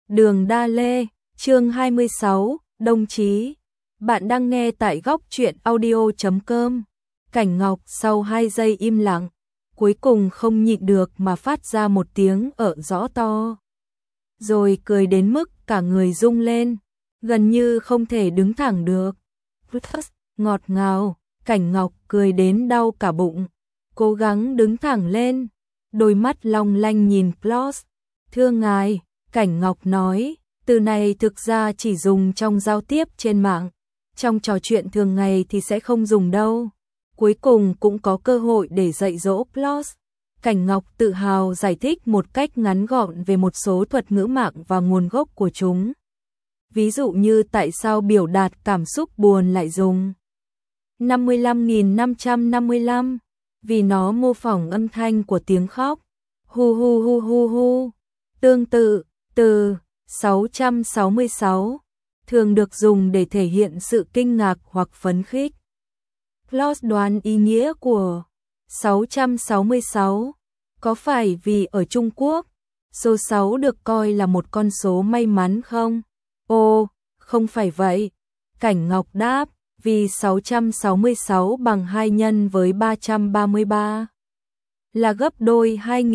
Đường Đa Lê, chương 26, đồng chí. Bạn đang nghe tại góc truyện audio.com. Cảnh Ngọc sau 2 giây im lặng, cuối cùng không nhịn được mà phát ra một tiếng ợ rõ to. Rồi cười đến mức cả người rung lên, gần như không thể đứng thẳng được. Ngọt ngào, Cảnh Ngọc cười đến đau cả bụng, cố gắng đứng thẳng lên, đôi mắt long lanh nhìn Klaus. Thưa ngài, Cảnh Ngọc nói, từ này thực ra chỉ dùng trong giao tiếp trên mạng, trong trò chuyện thường ngày thì sẽ không dùng đâu. Cuối cùng cũng có cơ hội để dạy dỗ Klaus. Cảnh Ngọc tự hào giải thích một cách ngắn gọn về một số thuật ngữ mạng và nguồn gốc của chúng. Ví dụ như tại sao biểu đạt cảm xúc buồn lại dùng 55.555, vì nó mô phỏng âm thanh của tiếng khóc. Hu hu hu hu hu. Tương tự, từ 666 thường được dùng để thể hiện sự kinh ngạc hoặc phấn khích. Klaus đoán ý nghĩa của 666, có phải vì ở Trung Quốc, số 6 được coi là một con số may mắn không? Ồ, không phải vậy. Cảnh Ngọc đáp, vì 666 bằng 2 nhân với 333 là gấp đôi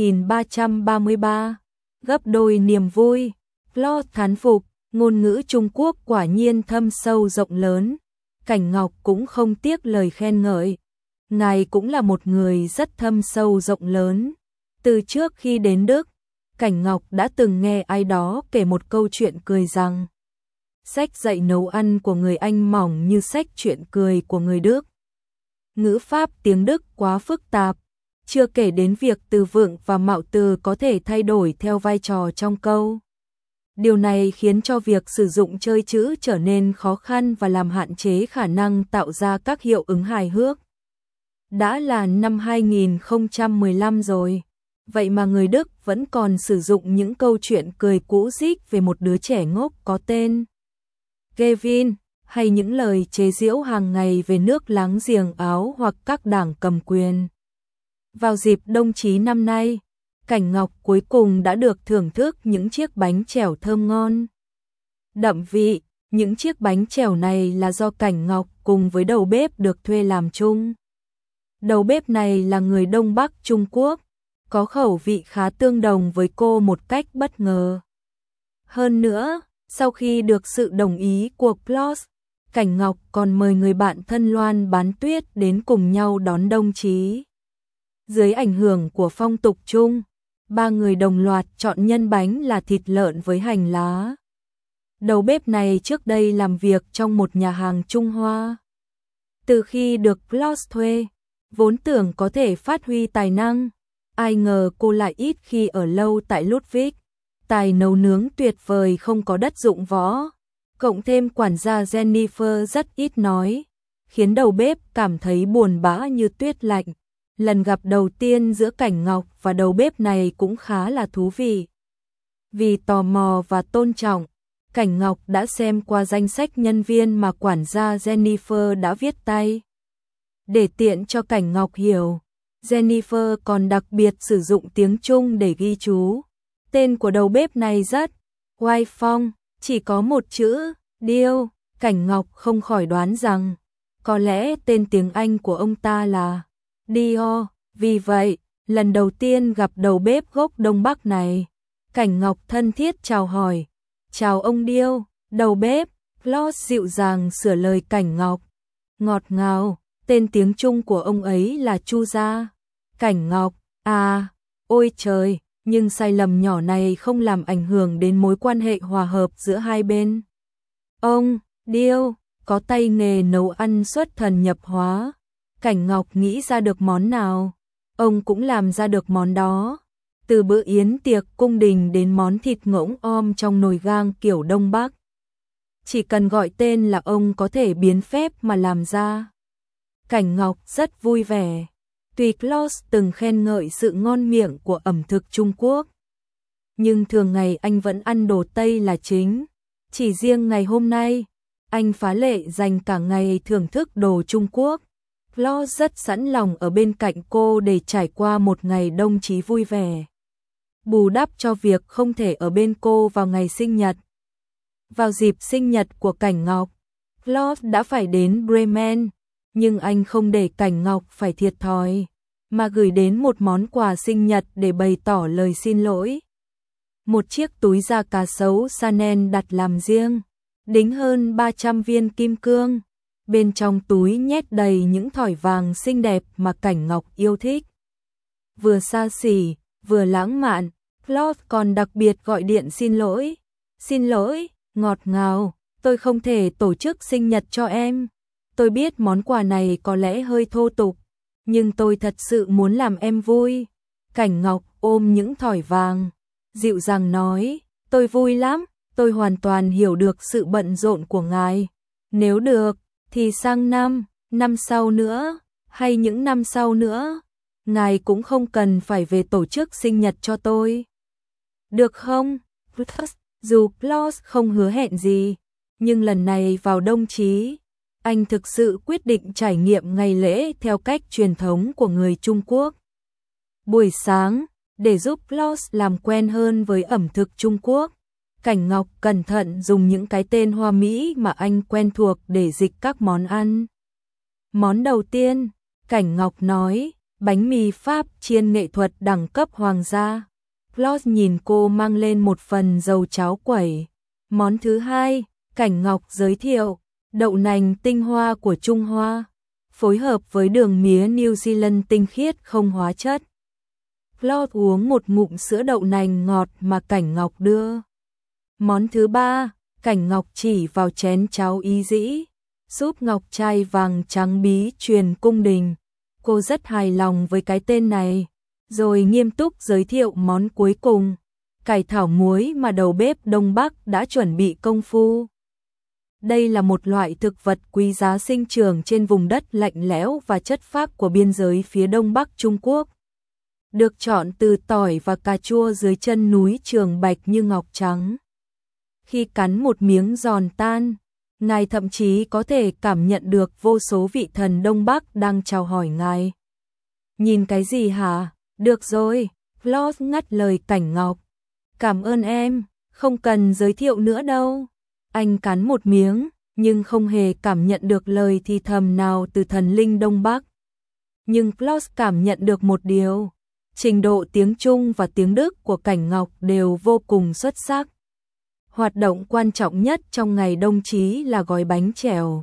2333, gấp đôi niềm vui. Klaus thán phục, ngôn ngữ Trung Quốc quả nhiên thâm sâu rộng lớn. Cảnh Ngọc cũng không tiếc lời khen ngợi. Ngài cũng là một người rất thâm sâu rộng lớn. Từ trước khi đến Đức, Cảnh Ngọc đã từng nghe ai đó kể một câu chuyện cười rằng sách dạy nấu ăn của người Anh mỏng như sách chuyện cười của người Đức. Ngữ pháp tiếng Đức quá phức tạp, chưa kể đến việc từ vựng và mạo từ có thể thay đổi theo vai trò trong câu. Điều này khiến cho việc sử dụng chơi chữ trở nên khó khăn và làm hạn chế khả năng tạo ra các hiệu ứng hài hước. Đã là năm 2015 rồi, vậy mà người Đức vẫn còn sử dụng những câu chuyện cười cũ rích về một đứa trẻ ngốc có tên Kevin, hay những lời chế giễu hàng ngày về nước láng giềng Áo hoặc các đảng cầm quyền. Vào dịp Đông Chí năm nay, Cảnh Ngọc cuối cùng đã được thưởng thức những chiếc bánh chèo thơm ngon, đậm vị. Những chiếc bánh chèo này là do Cảnh Ngọc cùng với đầu bếp được thuê làm chung. Đầu bếp này là người Đông Bắc Trung Quốc, có khẩu vị khá tương đồng với cô một cách bất ngờ. Hơn nữa, sau khi được sự đồng ý của Klaus, Cảnh Ngọc còn mời người bạn thân Loan Bán Tuyết đến cùng nhau đón Đông Chí. Dưới ảnh hưởng của phong tục chung, ba người đồng loạt chọn nhân bánh là thịt lợn với hành lá. Đầu bếp này trước đây làm việc trong một nhà hàng Trung Hoa. Từ khi được Klaus thuê, vốn tưởng có thể phát huy tài năng, ai ngờ cô lại ít khi ở lâu tại Ludwig. Tài nấu nướng tuyệt vời không có đất dụng võ, cộng thêm quản gia Jennifer rất ít nói, khiến đầu bếp cảm thấy buồn bã như tuyết lạnh. Lần gặp đầu tiên giữa Cảnh Ngọc và đầu bếp này cũng khá là thú vị. Vì tò mò và tôn trọng, Cảnh Ngọc đã xem qua danh sách nhân viên mà quản gia Jennifer đã viết tay. Để tiện cho Cảnh Ngọc hiểu, Jennifer còn đặc biệt sử dụng tiếng Trung để ghi chú. Tên của đầu bếp này rất oai phong, chỉ có một chữ, điêu. Cảnh Ngọc không khỏi đoán rằng, có lẽ tên tiếng Anh của ông ta là Dio. Vì vậy, lần đầu tiên gặp đầu bếp gốc Đông Bắc này, Cảnh Ngọc thân thiết chào hỏi. Chào ông Điêu, đầu bếp. Klaus dịu dàng sửa lời Cảnh Ngọc. Ngọt ngào, tên tiếng Trung của ông ấy là Chu Gia. Cảnh Ngọc, à, ôi trời. Nhưng sai lầm nhỏ này không làm ảnh hưởng đến mối quan hệ hòa hợp giữa hai bên. Ông, Điêu, có tay nghề nấu ăn xuất thần nhập hóa. Cảnh Ngọc nghĩ ra được món nào, ông cũng làm ra được món đó. Từ bữa yến tiệc cung đình đến món thịt ngỗng om trong nồi gang kiểu Đông Bắc. Chỉ cần gọi tên là ông có thể biến phép mà làm ra. Cảnh Ngọc rất vui vẻ. Tuy Klaus từng khen ngợi sự ngon miệng của ẩm thực Trung Quốc, nhưng thường ngày anh vẫn ăn đồ Tây là chính. Chỉ riêng ngày hôm nay, anh phá lệ dành cả ngày thưởng thức đồ Trung Quốc. Klaus rất sẵn lòng ở bên cạnh cô để trải qua một ngày Đông Chí vui vẻ. bù đắp cho việc không thể ở bên cô vào ngày sinh nhật. Vào dịp sinh nhật của Cảnh Ngọc, Claude đã phải đến Bremen, nhưng anh không để Cảnh Ngọc phải thiệt thòi, mà gửi đến một món quà sinh nhật để bày tỏ lời xin lỗi. Một chiếc túi da cá sấu Chanel đặt làm riêng, đính hơn 300 viên kim cương. Bên trong túi nhét đầy những thỏi vàng xinh đẹp mà Cảnh Ngọc yêu thích. Vừa xa xỉ, vừa lãng mạn, Claude còn đặc biệt gọi điện xin lỗi. Xin lỗi, ngọt ngào, tôi không thể tổ chức sinh nhật cho em. Tôi biết món quà này có lẽ hơi thô tục, nhưng tôi thật sự muốn làm em vui. Cảnh Ngọc ôm những thỏi vàng, dịu dàng nói, tôi vui lắm, tôi hoàn toàn hiểu được sự bận rộn của ngài. Nếu được, thì sang năm sau nữa, hay những năm sau nữa, ngài cũng không cần phải về tổ chức sinh nhật cho tôi. Được không? Dù Claude không hứa hẹn gì, nhưng lần này vào Đông Chí, anh thực sự quyết định trải nghiệm ngày lễ theo cách truyền thống của người Trung Quốc. Buổi sáng, để giúp Claude làm quen hơn với ẩm thực Trung Quốc, Cảnh Ngọc cẩn thận dùng những cái tên Hoa Mỹ mà anh quen thuộc để dịch các món ăn. Món đầu tiên, Cảnh Ngọc nói, bánh mì Pháp chiên nghệ thuật đẳng cấp hoàng gia. Claude nhìn cô mang lên một phần dầu cháo quẩy. Món thứ hai, Cảnh Ngọc giới thiệu, đậu nành tinh hoa của Trung Hoa, phối hợp với đường mía New Zealand tinh khiết không hóa chất. Claude uống một ngụm sữa đậu nành ngọt mà Cảnh Ngọc đưa. Món thứ ba, Cảnh Ngọc chỉ vào chén cháo Ý Dĩ, súp ngọc trai vàng trắng bí truyền cung đình. Cô rất hài lòng với cái tên này, rồi nghiêm túc giới thiệu món cuối cùng, cải thảo muối mà đầu bếp Đông Bắc đã chuẩn bị công phu. Đây là một loại thực vật quý giá sinh trưởng trên vùng đất lạnh lẽo và chất phác của biên giới phía Đông Bắc Trung Quốc. Được chọn từ tỏi và cà chua dưới chân núi Trường Bạch như ngọc trắng. Khi cắn một miếng giòn tan, ngài thậm chí có thể cảm nhận được vô số vị thần Đông Bắc đang chào hỏi ngài. Nhìn cái gì hả? Được rồi, Claude ngắt lời Cảnh Ngọc. Cảm ơn em, không cần giới thiệu nữa đâu. Anh cắn một miếng, nhưng không hề cảm nhận được lời thì thầm nào từ thần linh Đông Bắc. Nhưng Claude cảm nhận được một điều, trình độ tiếng Trung và tiếng Đức của Cảnh Ngọc đều vô cùng xuất sắc. Hoạt động quan trọng nhất trong ngày Đông Chí là gói bánh chèo.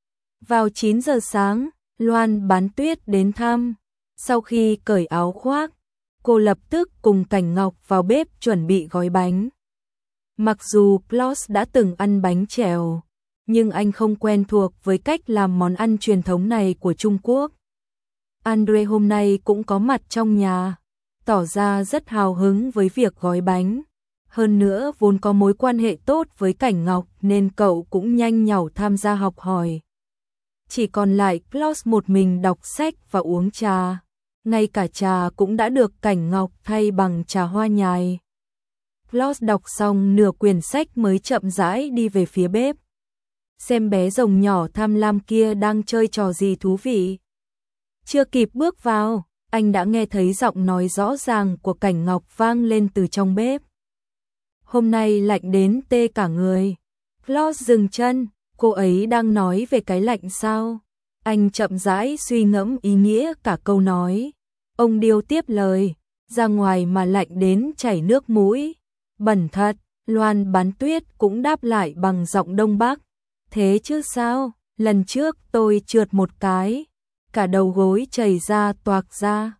Vào 9 giờ sáng, Loan Bán Tuyết đến thăm. Sau khi cởi áo khoác, cô lập tức cùng Cảnh Ngọc vào bếp chuẩn bị gói bánh. Mặc dù Claude đã từng ăn bánh chèo, nhưng anh không quen thuộc với cách làm món ăn truyền thống này của Trung Quốc. Andre hôm nay cũng có mặt trong nhà, tỏ ra rất hào hứng với việc gói bánh. Hơn nữa vốn có mối quan hệ tốt với Cảnh Ngọc nên cậu cũng nhanh nhảu tham gia học hỏi. Chỉ còn lại Claude một mình đọc sách và uống trà. Ngay cả trà cũng đã được Cảnh Ngọc thay bằng trà hoa nhài. Claude đọc xong nửa quyển sách mới chậm rãi đi về phía bếp. Xem bé rồng nhỏ tham lam kia đang chơi trò gì thú vị. Chưa kịp bước vào, anh đã nghe thấy giọng nói rõ ràng của Cảnh Ngọc vang lên từ trong bếp. Hôm nay lạnh đến tê cả người. Claude dừng chân, cô ấy đang nói về cái lạnh sao? Anh chậm rãi suy ngẫm ý nghĩa cả câu nói. Ông Điêu tiếp lời, ra ngoài mà lạnh đến chảy nước mũi. Bẩn thật, Loan Bán Tuyết cũng đáp lại bằng giọng Đông Bắc. Thế chứ sao, lần trước tôi trượt một cái, cả đầu gối chảy ra toạc ra.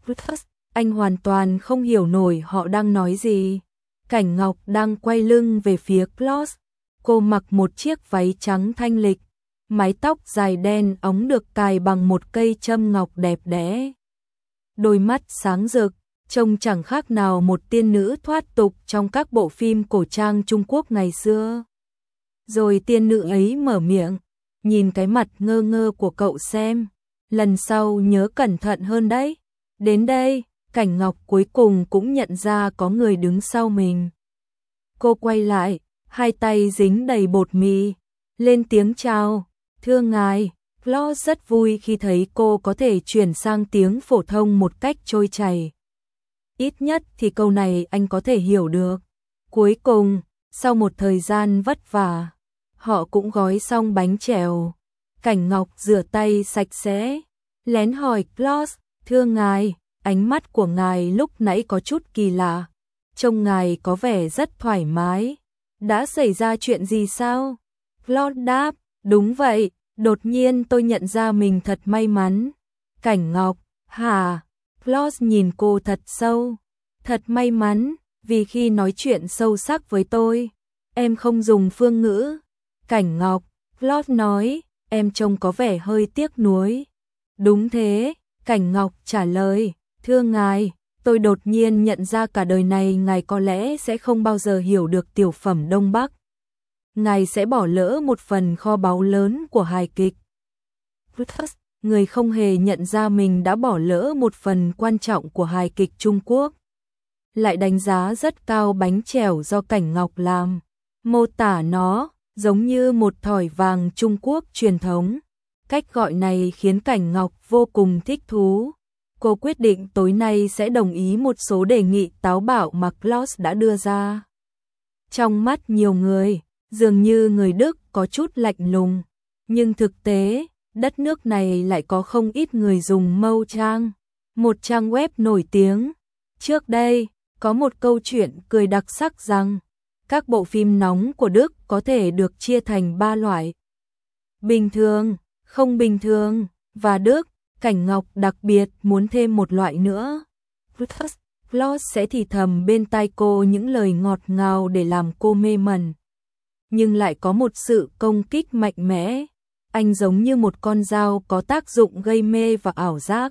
Anh hoàn toàn không hiểu nổi họ đang nói gì. Cảnh Ngọc đang quay lưng về phía Claude. Cô mặc một chiếc váy trắng thanh lịch, mái tóc dài đen óng được cài bằng một cây châm ngọc đẹp đẽ. Đôi mắt sáng rực, trông chẳng khác nào một tiên nữ thoát tục trong các bộ phim cổ trang Trung Quốc ngày xưa. Rồi tiên nữ ấy mở miệng, nhìn cái mặt ngơ ngơ của cậu xem, lần sau nhớ cẩn thận hơn đấy. Đến đây, Cảnh Ngọc cuối cùng cũng nhận ra có người đứng sau mình. Cô quay lại, hai tay dính đầy bột mì, lên tiếng chào, thưa ngài. Claude rất vui khi thấy cô có thể chuyển sang tiếng phổ thông một cách trôi chảy. ít nhất thì câu này anh có thể hiểu được. Cuối cùng, sau một thời gian vất vả, họ cũng gói xong bánh chèo. Cảnh Ngọc rửa tay sạch sẽ, lén hỏi Klaus, thưa ngài, ánh mắt của ngài lúc nãy có chút kỳ lạ, trông ngài có vẻ rất thoải mái. Đã xảy ra chuyện gì sao? Klaus đáp, đúng vậy, đột nhiên tôi nhận ra mình thật may mắn. Cảnh Ngọc, hả? Klaus nhìn cô thật sâu. Thật may mắn, vì khi nói chuyện sâu sắc với tôi, em không dùng phương ngữ. Cảnh Ngọc, Klaus nói, em trông có vẻ hơi tiếc nuối. Đúng thế, Cảnh Ngọc trả lời, thưa ngài, tôi đột nhiên nhận ra cả đời này ngài có lẽ sẽ không bao giờ hiểu được tiểu phẩm Đông Bắc. Ngài sẽ bỏ lỡ một phần kho báu lớn của hài kịch. Người không hề nhận ra mình đã bỏ lỡ một phần quan trọng của hài kịch Trung Quốc. Lại đánh giá rất cao bánh chèo do Cảnh Ngọc làm, mô tả nó giống như một thỏi vàng Trung Quốc truyền thống. Cách gọi này khiến Cảnh Ngọc vô cùng thích thú. Cô quyết định tối nay sẽ đồng ý một số đề nghị táo bạo mà Klaus đã đưa ra. Trong mắt nhiều người, dường như người Đức có chút lạnh lùng, nhưng thực tế, đất nước này lại có không ít người dùng Mâu Trang, một trang web nổi tiếng. Trước đây, có một câu chuyện cười đặc sắc rằng, các bộ phim nóng của Đức có thể được chia thành 3 loại: bình thường, không bình thường và Đức. Cảnh Ngọc đặc biệt muốn thêm một loại nữa. Klaus sẽ thì thầm bên tai cô những lời ngọt ngào để làm cô mê mẩn. Nhưng lại có một sự công kích mạnh mẽ. Anh giống như một con dao có tác dụng gây mê và ảo giác.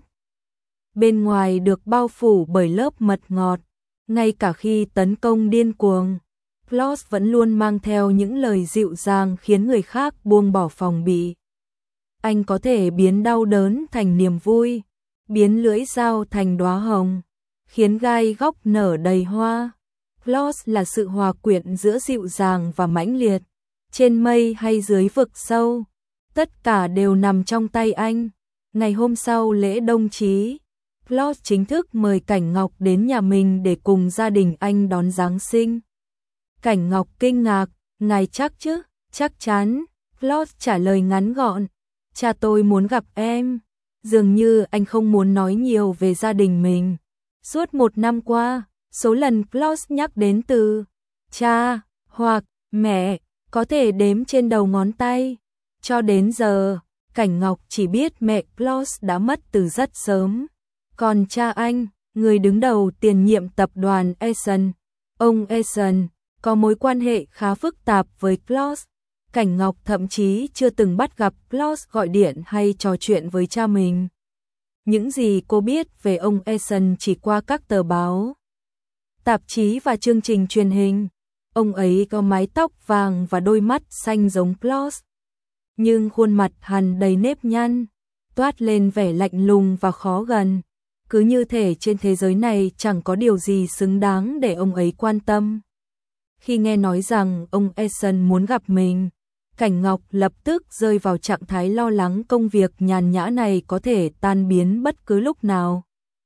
Bên ngoài được bao phủ bởi lớp mật ngọt. Ngay cả khi tấn công điên cuồng, Klaus vẫn luôn mang theo những lời dịu dàng khiến người khác buông bỏ phòng bị. Anh có thể biến đau đớn thành niềm vui, biến lưỡi dao thành đóa hồng, khiến gai góc nở đầy hoa. Klaus là sự hòa quyện giữa dịu dàng và mãnh liệt, trên mây hay dưới vực sâu, tất cả đều nằm trong tay anh. Ngày hôm sau lễ đồng chí, Klaus chính thức mời Cảnh Ngọc đến nhà mình để cùng gia đình anh đón Giáng sinh. Cảnh Ngọc kinh ngạc, ngài chắc chứ? Chắc chắn, Klaus trả lời ngắn gọn. Cha tôi muốn gặp em. Dường như anh không muốn nói nhiều về gia đình mình. Suốt 1 năm qua, số lần Klaus nhắc đến từ cha hoặc mẹ có thể đếm trên đầu ngón tay. Cho đến giờ, Cảnh Ngọc chỉ biết mẹ Klaus đã mất từ rất sớm. Còn cha anh, người đứng đầu tiền nhiệm tập đoàn Essen, ông Essen, có mối quan hệ khá phức tạp với Klaus. Cảnh Ngọc thậm chí chưa từng bắt gặp Klaus gọi điện hay trò chuyện với cha mình. Những gì cô biết về ông Essen chỉ qua các tờ báo, tạp chí và chương trình truyền hình. Ông ấy có mái tóc vàng và đôi mắt xanh giống Klaus, nhưng khuôn mặt hằn đầy nếp nhăn, toát lên vẻ lạnh lùng và khó gần. Cứ như thể trên thế giới này chẳng có điều gì xứng đáng để ông ấy quan tâm. Khi nghe nói rằng ông Essen muốn gặp mình, Cảnh Ngọc lập tức rơi vào trạng thái lo lắng công việc nhàn nhã này có thể tan biến bất cứ lúc nào.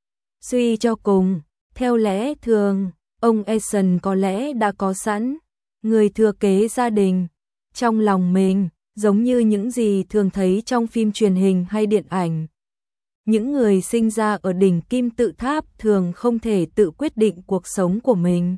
Suy cho cùng, theo lẽ thường, ông Essen có lẽ đã có sẵn người thừa kế gia đình trong lòng mình, giống như những gì thường thấy trong phim truyền hình hay điện ảnh. Những người sinh ra ở đỉnh kim tự tháp thường không thể tự quyết định cuộc sống của mình,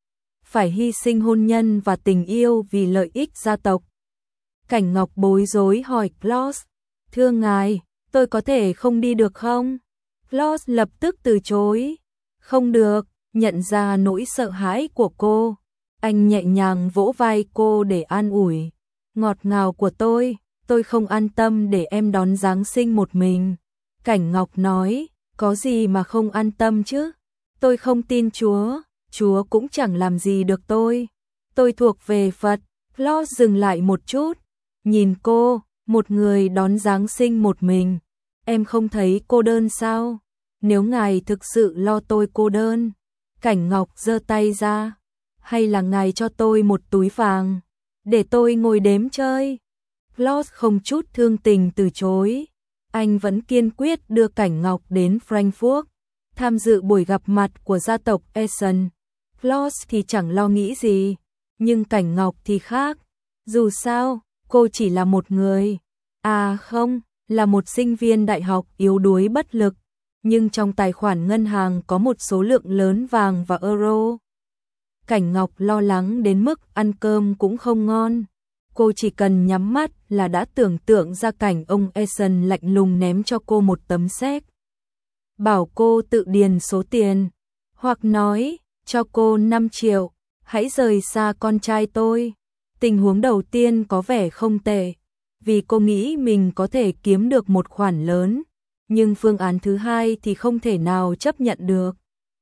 phải hy sinh hôn nhân và tình yêu vì lợi ích gia tộc. Cảnh Ngọc bối rối hỏi Klaus, thưa ngài, tôi có thể không đi được không? Klaus lập tức từ chối. Không được, nhận ra nỗi sợ hãi của cô. Anh nhẹ nhàng vỗ vai cô để an ủi. Ngọt ngào của tôi không an tâm để em đón Giáng sinh một mình. Cảnh Ngọc nói, có gì mà không an tâm chứ? Tôi không tin Chúa, Chúa cũng chẳng làm gì được tôi. Tôi thuộc về Phật. Klaus dừng lại một chút, nhìn cô, một người đón Giáng sinh một mình. Em không thấy cô đơn sao? Nếu ngài thực sự lo tôi cô đơn, Cảnh Ngọc giơ tay ra, hay là ngài cho tôi một túi vàng, để tôi ngồi đếm chơi? Klaus không chút thương tình từ chối. Anh vẫn kiên quyết đưa Cảnh Ngọc đến Frankfurt. tham dự buổi gặp mặt của gia tộc Eson. Claus thì chẳng lo nghĩ gì, nhưng Cảnh Ngọc thì khác. Dù sao, cô chỉ là một người. À không, là một sinh viên đại học yếu đuối bất lực. Nhưng trong tài khoản ngân hàng có một số lượng lớn vàng và euro. Cảnh Ngọc lo lắng đến mức ăn cơm cũng không ngon. Cô chỉ cần nhắm mắt là đã tưởng tượng ra cảnh ông Eson lạnh lùng ném cho cô một tấm séc. Bảo cô tự điền số tiền. Hoặc nói, cho cô 5 triệu, hãy rời xa con trai tôi. Tình huống đầu tiên có vẻ không tệ, vì cô nghĩ mình có thể kiếm được một khoản lớn. Nhưng phương án thứ hai thì không thể nào chấp nhận được.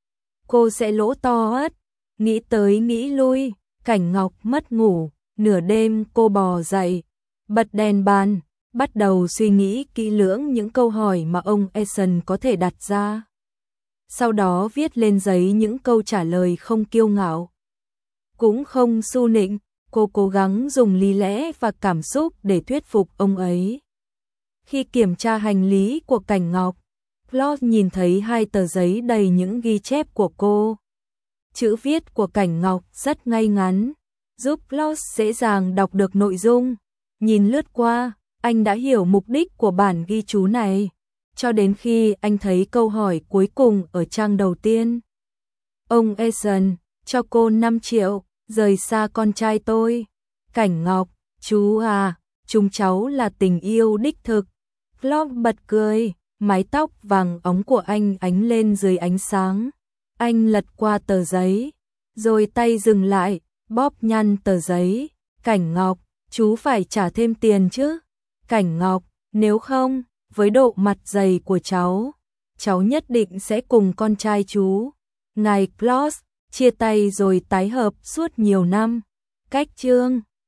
Cô sẽ lỗ to ất. Nghĩ tới nghĩ lui, Cảnh Ngọc mất ngủ. Nửa đêm cô bò dậy, bật đèn bàn, bắt đầu suy nghĩ kỹ lưỡng những câu hỏi mà ông Eson có thể đặt ra. Sau đó viết lên giấy những câu trả lời không kiêu ngạo, cũng không su nịnh. Cô cố gắng dùng lý lẽ và cảm xúc để thuyết phục ông ấy. Khi kiểm tra hành lý của Cảnh Ngọc, Claude nhìn thấy 2 tờ giấy đầy những ghi chép của cô. Chữ viết của Cảnh Ngọc rất ngay ngắn, giúp Claude dễ dàng đọc được nội dung. Nhìn lướt qua, anh đã hiểu mục đích của bản ghi chú này, cho đến khi anh thấy câu hỏi cuối cùng ở trang đầu tiên. Ông Eson, cho cô 5 triệu, rời xa con trai tôi. Cảnh Ngọc, chú à, chúng cháu là tình yêu đích thực. Claude bật cười, mái tóc vàng óng của anh ánh lên dưới ánh sáng. Anh lật qua tờ giấy, rồi tay dừng lại, bóp nhăn tờ giấy. Cảnh Ngọc, chú phải trả thêm tiền chứ. Cảnh Ngọc, nếu không, với độ mặt dày của cháu nhất định sẽ cùng con trai chú. Ngài Claus, chia tay rồi tái hợp suốt nhiều năm. Cách chương